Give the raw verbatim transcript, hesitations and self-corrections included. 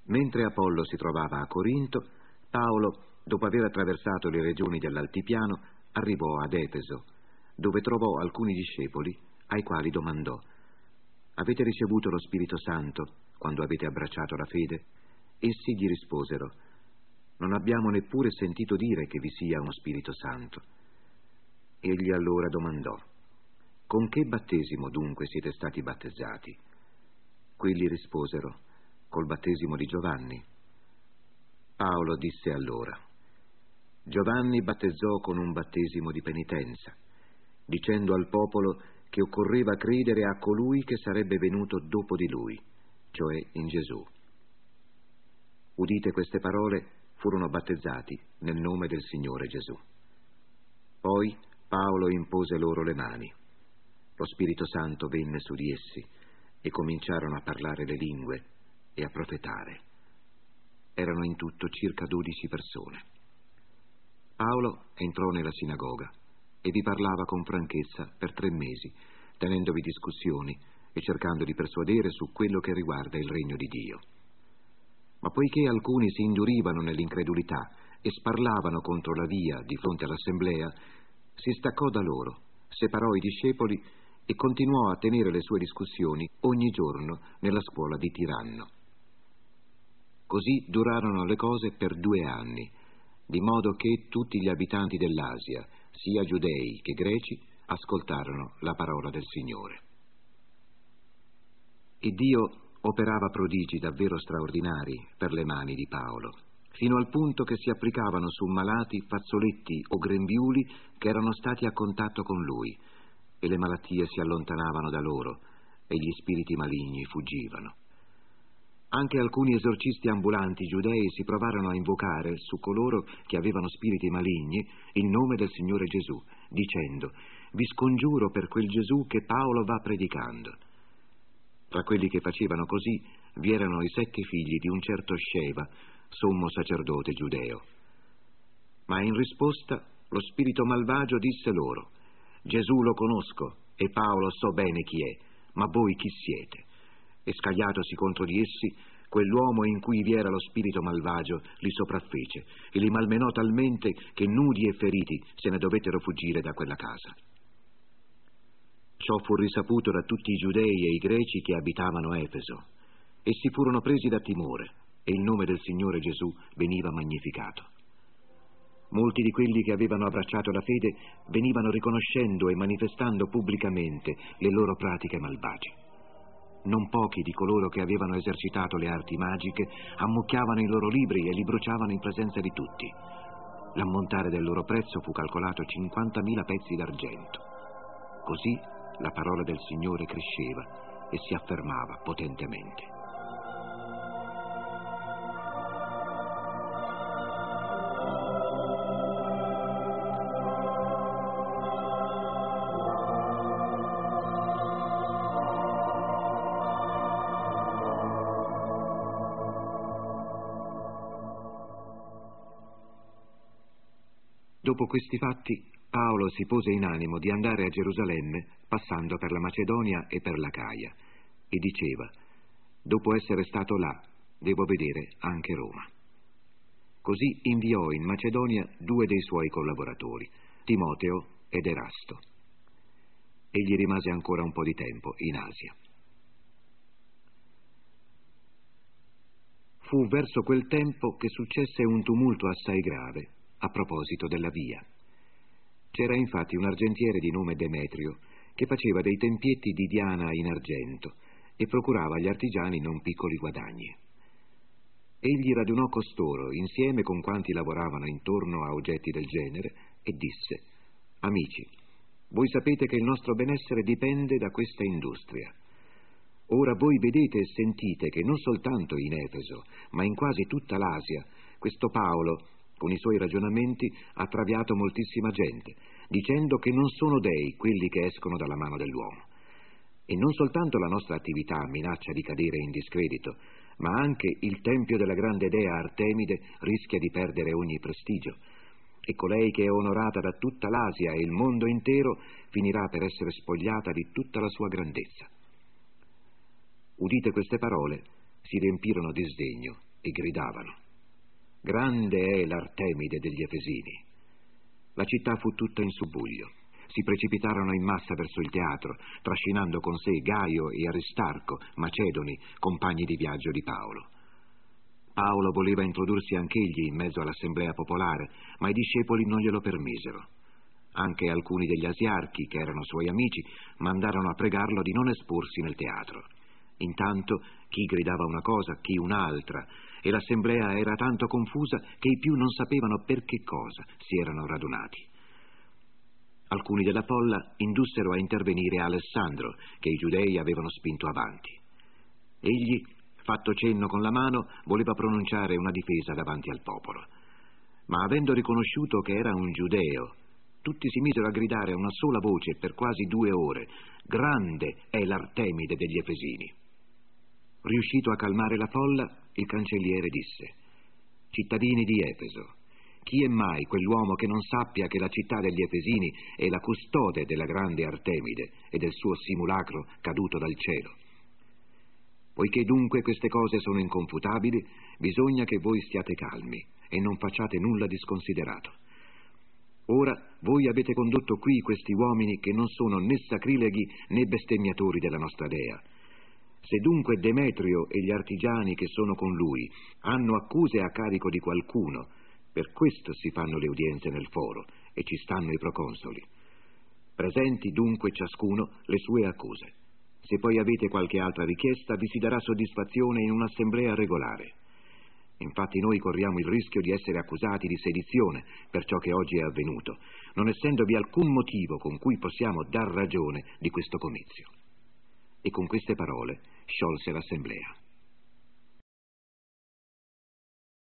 Mentre Apollo si trovava a Corinto, Paolo, dopo aver attraversato le regioni dell'altipiano, arrivò ad Efeso, dove trovò alcuni discepoli, ai quali domandò: «Avete ricevuto lo Spirito Santo quando avete abbracciato la fede?» Essi gli risposero: «Non abbiamo neppure sentito dire che vi sia uno Spirito Santo». Egli allora domandò: «Con che battesimo dunque siete stati battezzati?» Quelli risposero: «Col battesimo di Giovanni». Paolo disse allora: «Giovanni battezzò con un battesimo di penitenza, dicendo al popolo che occorreva credere a colui che sarebbe venuto dopo di lui, cioè in Gesù». Udite queste parole, furono battezzati nel nome del Signore Gesù. Poi Paolo impose loro le mani. Lo Spirito Santo venne su di essi e cominciarono a parlare le lingue e a profetare. Erano in tutto circa dodici persone. Paolo entrò nella sinagoga e vi parlava con franchezza per tre mesi, tenendovi discussioni e cercando di persuadere su quello che riguarda il regno di Dio. Ma poiché alcuni si indurivano nell'incredulità e sparlavano contro la via di fronte all'assemblea, si staccò da loro, separò i discepoli e continuò a tenere le sue discussioni ogni giorno nella scuola di Tiranno. Così durarono le cose per due anni, di modo che tutti gli abitanti dell'Asia, sia giudei che greci, ascoltarono la parola del Signore. E Dio operava prodigi davvero straordinari per le mani di Paolo, fino al punto che si applicavano su malati, fazzoletti o grembiuli che erano stati a contatto con lui, e le malattie si allontanavano da loro e gli spiriti maligni fuggivano. Anche alcuni esorcisti ambulanti giudei si provarono a invocare su coloro che avevano spiriti maligni il nome del Signore Gesù, dicendo: «Vi scongiuro per quel Gesù che Paolo va predicando». Tra quelli che facevano così vi erano i sette figli di un certo Sceva, sommo sacerdote giudeo. Ma in risposta lo spirito malvagio disse loro: «Gesù lo conosco e Paolo so bene chi è, ma voi chi siete?» E scagliatosi contro di essi, quell'uomo in cui vi era lo spirito malvagio li sopraffece e li malmenò talmente che nudi e feriti se ne dovettero fuggire da quella casa. Ciò fu risaputo da tutti i giudei e i greci che abitavano Efeso. Essi furono presi da timore e il nome del Signore Gesù veniva magnificato. Molti di quelli che avevano abbracciato la fede venivano riconoscendo e manifestando pubblicamente le loro pratiche malvagie. Non pochi di coloro che avevano esercitato le arti magiche ammucchiavano i loro libri e li bruciavano in presenza di tutti. L'ammontare del loro prezzo fu calcolato cinquantamila pezzi d'argento. Così la parola del Signore cresceva e si affermava potentemente. Dopo questi fatti, Paolo si pose in animo di andare a Gerusalemme, passando per la Macedonia e per l'Acaia, e diceva: «Dopo essere stato là, devo vedere anche Roma». Così inviò in Macedonia due dei suoi collaboratori, Timoteo ed Erasto. Egli rimase ancora un po' di tempo in Asia. Fu verso quel tempo che successe un tumulto assai grave a proposito della via. C'era infatti un argentiere di nome Demetrio che faceva dei tempietti di Diana in argento e procurava agli artigiani non piccoli guadagni. Egli radunò costoro insieme con quanti lavoravano intorno a oggetti del genere e disse: «Amici, voi sapete che il nostro benessere dipende da questa industria. Ora voi vedete e sentite che non soltanto in Efeso, ma in quasi tutta l'Asia, questo Paolo, con i suoi ragionamenti, ha traviato moltissima gente, dicendo che non sono dei quelli che escono dalla mano dell'uomo. E non soltanto la nostra attività minaccia di cadere in discredito, ma anche il tempio della grande dea Artemide rischia di perdere ogni prestigio. E colei che è onorata da tutta l'Asia e il mondo intero finirà per essere spogliata di tutta la sua grandezza». Udite queste parole, si riempirono di sdegno e gridavano: «Grande è l'Artemide degli Efesini!» La città fu tutta in subbuglio. Si precipitarono in massa verso il teatro, trascinando con sé Gaio e Aristarco, macedoni, compagni di viaggio di Paolo. Paolo voleva introdursi anch'egli in mezzo all'assemblea popolare, ma i discepoli non glielo permisero. Anche alcuni degli asiarchi, che erano suoi amici, mandarono a pregarlo di non esporsi nel teatro. Intanto chi gridava una cosa, chi un'altra, e l'assemblea era tanto confusa che i più non sapevano per che cosa si erano radunati. Alcuni della folla indussero a intervenire Alessandro, che i giudei avevano spinto avanti. Egli, fatto cenno con la mano, voleva pronunciare una difesa davanti al popolo. Ma avendo riconosciuto che era un giudeo, tutti si misero a gridare a una sola voce per quasi due ore: «Grande è l'Artemide degli Efesini!» Riuscito a calmare la folla, il cancelliere disse: «Cittadini di Efeso, chi è mai quell'uomo che non sappia che la città degli Efesini è la custode della grande Artemide e del suo simulacro caduto dal cielo? Poiché dunque queste cose sono inconfutabili, bisogna che voi stiate calmi e non facciate nulla di sconsiderato. Ora voi avete condotto qui questi uomini che non sono né sacrileghi né bestemmiatori della nostra dea. Se dunque Demetrio e gli artigiani che sono con lui hanno accuse a carico di qualcuno, per questo si fanno le udienze nel foro e ci stanno i proconsoli. Presenti dunque ciascuno le sue accuse. Se poi avete qualche altra richiesta, vi si darà soddisfazione in un'assemblea regolare. Infatti noi corriamo il rischio di essere accusati di sedizione per ciò che oggi è avvenuto, non essendovi alcun motivo con cui possiamo dar ragione di questo comizio». E con queste parole sciolse l'assemblea.